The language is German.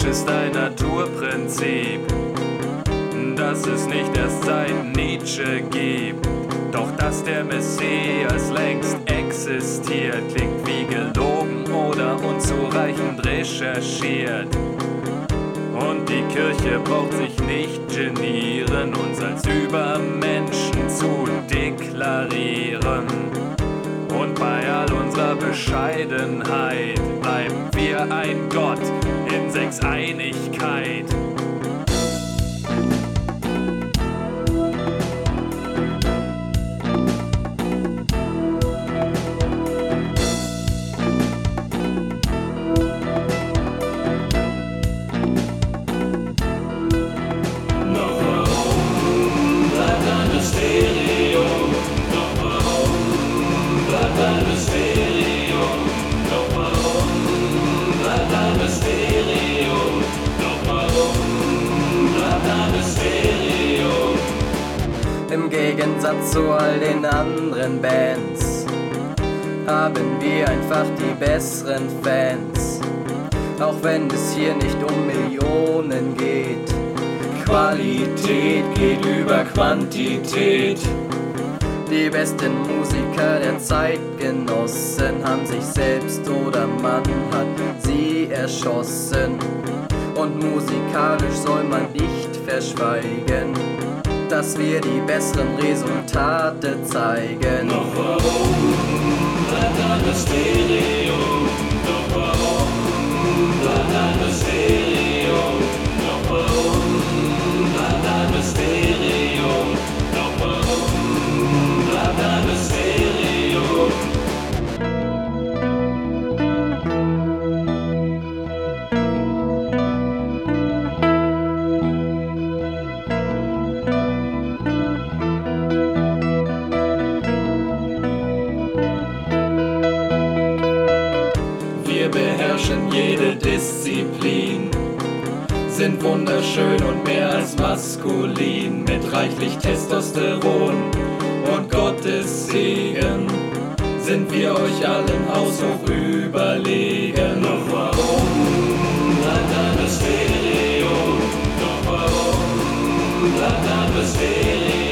ist ein Naturprinzip, das es nicht erst seit Nietzsche gibt. Doch dass der Messias längst existiert, klingt wie gelogen oder unzureichend recherchiert. Und die Kirche braucht sich nicht genieren, uns als Übermenschen zu deklarieren. Und bei all unserer Bescheidenheit bleiben wir ein Gott in Sechseinigkeit. Im Gegensatz zu all den anderen Bands haben wir einfach die besseren Fans. Auch wenn es hier nicht um Millionen geht. Qualität geht über Quantität. Die besten Musiker der Zeitgenossen haben sich selbst oder man hat sie erschossen. Und musikalisch soll man nicht verschweigen, dass wir die besseren Resultate zeigen. Doch warum bleibt alles Stereo? Doch warum bleibt alles Stereo? Doch warum bleibt alles Stereo? Doch warum bleibt alles Stereo? Wir beherrschen jede Disziplin, sind wunderschön und mehr als maskulin, mit reichlich Testosteron und Gottes Segen sind wir euch allen haushoch überlegen. Doch warum bleibt alles Stereo? Doch warum bleibt alles Stereo?